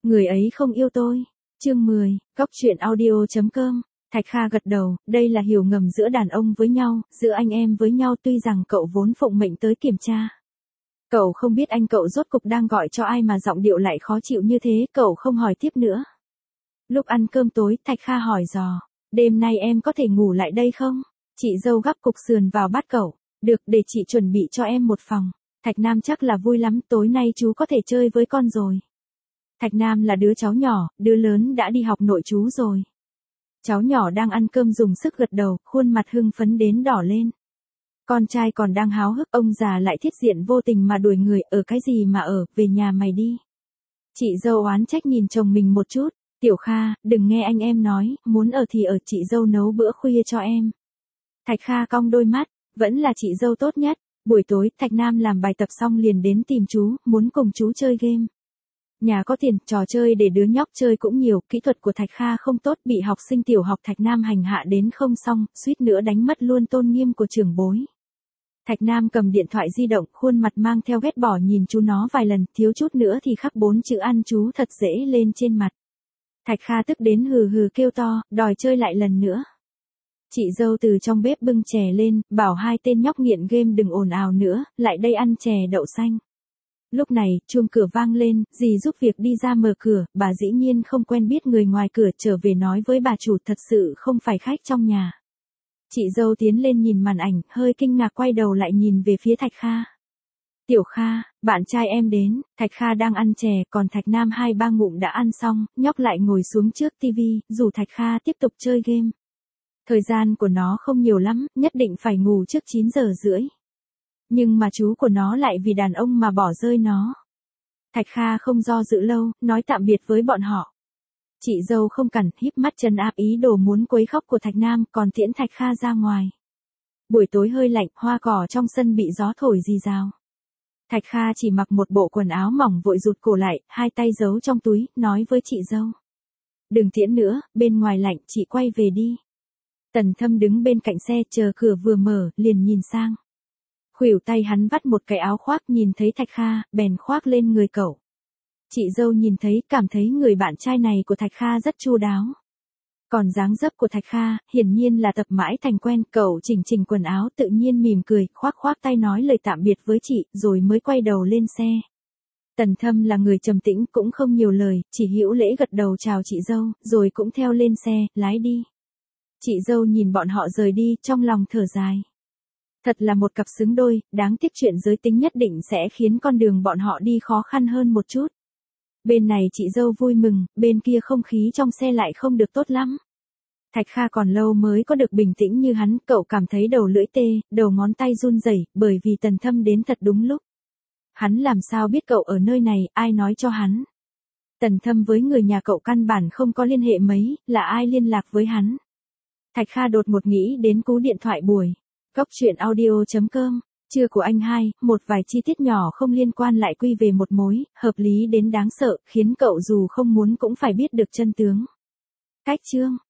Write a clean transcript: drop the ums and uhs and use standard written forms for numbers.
Người ấy không yêu tôi. Chương 10, Góc truyện audio.com. Thạch Kha gật đầu, đây là hiểu ngầm giữa đàn ông với nhau, giữa anh em với nhau, tuy rằng cậu vốn phụng mệnh tới kiểm tra. Cậu không biết anh cậu rốt cục đang gọi cho ai mà giọng điệu lại khó chịu như thế, cậu không hỏi tiếp nữa. Lúc ăn cơm tối, Thạch Kha hỏi dò, đêm nay em có thể ngủ lại đây không? Chị dâu gắp cục sườn vào bát cậu, được, để chị chuẩn bị cho em một phòng. Thạch Nam chắc là vui lắm, tối nay chú có thể chơi với con rồi. Thạch Nam là đứa cháu nhỏ, đứa lớn đã đi học nội trú rồi. Cháu nhỏ đang ăn cơm dùng sức gật đầu, khuôn mặt hưng phấn đến đỏ lên. Con trai còn đang háo hức, ông già lại thiết diện vô tình mà đuổi người, ở cái gì mà ở, về nhà mày đi. Chị dâu oán trách nhìn chồng mình một chút, Tiểu Kha, đừng nghe anh em nói, muốn ở thì ở, chị dâu nấu bữa khuya cho em. Thạch Kha cong đôi mắt, vẫn là chị dâu tốt nhất. Buổi tối, Thạch Nam làm bài tập xong liền đến tìm chú, muốn cùng chú chơi game. Nhà có tiền, trò chơi để đứa nhóc chơi cũng nhiều, kỹ thuật của Thạch Kha không tốt, bị học sinh tiểu học Thạch Nam hành hạ đến không xong, suýt nữa đánh mất luôn tôn nghiêm của trưởng bối. Thạch Nam cầm điện thoại di động, khuôn mặt mang theo ghét bỏ nhìn chú nó vài lần, thiếu chút nữa thì khắc 4 chữ ăn chú thật dễ lên trên mặt. Thạch Kha tức đến hừ hừ kêu to, đòi chơi lại lần nữa. Chị dâu từ trong bếp bưng chè lên, bảo hai tên nhóc nghiện game đừng ồn ào nữa, lại đây ăn chè đậu xanh. Lúc này, chuông cửa vang lên, dì giúp việc đi ra mở cửa, bà dĩ nhiên không quen biết người ngoài cửa, trở về nói với bà chủ thật sự không phải khách trong nhà. Chị dâu tiến lên nhìn màn ảnh, hơi kinh ngạc quay đầu lại nhìn về phía Thạch Kha. Tiểu Kha, bạn trai em đến. Thạch Kha đang ăn chè, còn Thạch Nam 2-3 ngụm đã ăn xong, nhóc lại ngồi xuống trước tivi, rủ Thạch Kha tiếp tục chơi game. Thời gian của nó không nhiều lắm, nhất định phải ngủ trước 9 giờ rưỡi. Nhưng mà chú của nó lại vì đàn ông mà bỏ rơi nó. Thạch Kha không do dự lâu, nói tạm biệt với bọn họ. Chị dâu không cẩn, híp mắt trấn áp ý đồ muốn quấy khóc của Thạch Nam, còn tiễn Thạch Kha ra ngoài. Buổi tối hơi lạnh, hoa cỏ trong sân bị gió thổi rì rào. Thạch Kha chỉ mặc một bộ quần áo mỏng vội rụt cổ lại, hai tay giấu trong túi, nói với chị dâu. Đừng tiễn nữa, bên ngoài lạnh, chị quay về đi. Tần Thâm đứng bên cạnh xe chờ cửa vừa mở, liền nhìn sang. Khuỷu tay hắn vắt một cái áo khoác, nhìn thấy Thạch Kha, bèn khoác lên người cậu. Chị dâu nhìn thấy, cảm thấy người bạn trai này của Thạch Kha rất chu đáo. Còn dáng dấp của Thạch Kha, hiển nhiên là tập mãi thành quen, cậu chỉnh quần áo tự nhiên mỉm cười, khoác tay nói lời tạm biệt với chị, rồi mới quay đầu lên xe. Tần Thâm là người trầm tĩnh, cũng không nhiều lời, chỉ hữu lễ gật đầu chào chị dâu, rồi cũng theo lên xe, lái đi. Chị dâu nhìn bọn họ rời đi, trong lòng thở dài. Thật là một cặp xứng đôi, đáng tiếc chuyện giới tính nhất định sẽ khiến con đường bọn họ đi khó khăn hơn một chút. Bên này chị dâu vui mừng, bên kia không khí trong xe lại không được tốt lắm. Thạch Kha còn lâu mới có được bình tĩnh như hắn, cậu cảm thấy đầu lưỡi tê, đầu ngón tay run rẩy, bởi vì Tần Thâm đến thật đúng lúc. Hắn làm sao biết cậu ở nơi này, ai nói cho hắn? Tần Thâm với người nhà cậu căn bản không có liên hệ mấy, là ai liên lạc với hắn? Thạch Kha đột một nghĩ đến cú điện thoại buổi. Góc truyện audio.com. Trưa của anh hai, một vài chi tiết nhỏ không liên quan lại quy về một mối, hợp lý đến đáng sợ, khiến cậu dù không muốn cũng phải biết được chân tướng. Cách chương.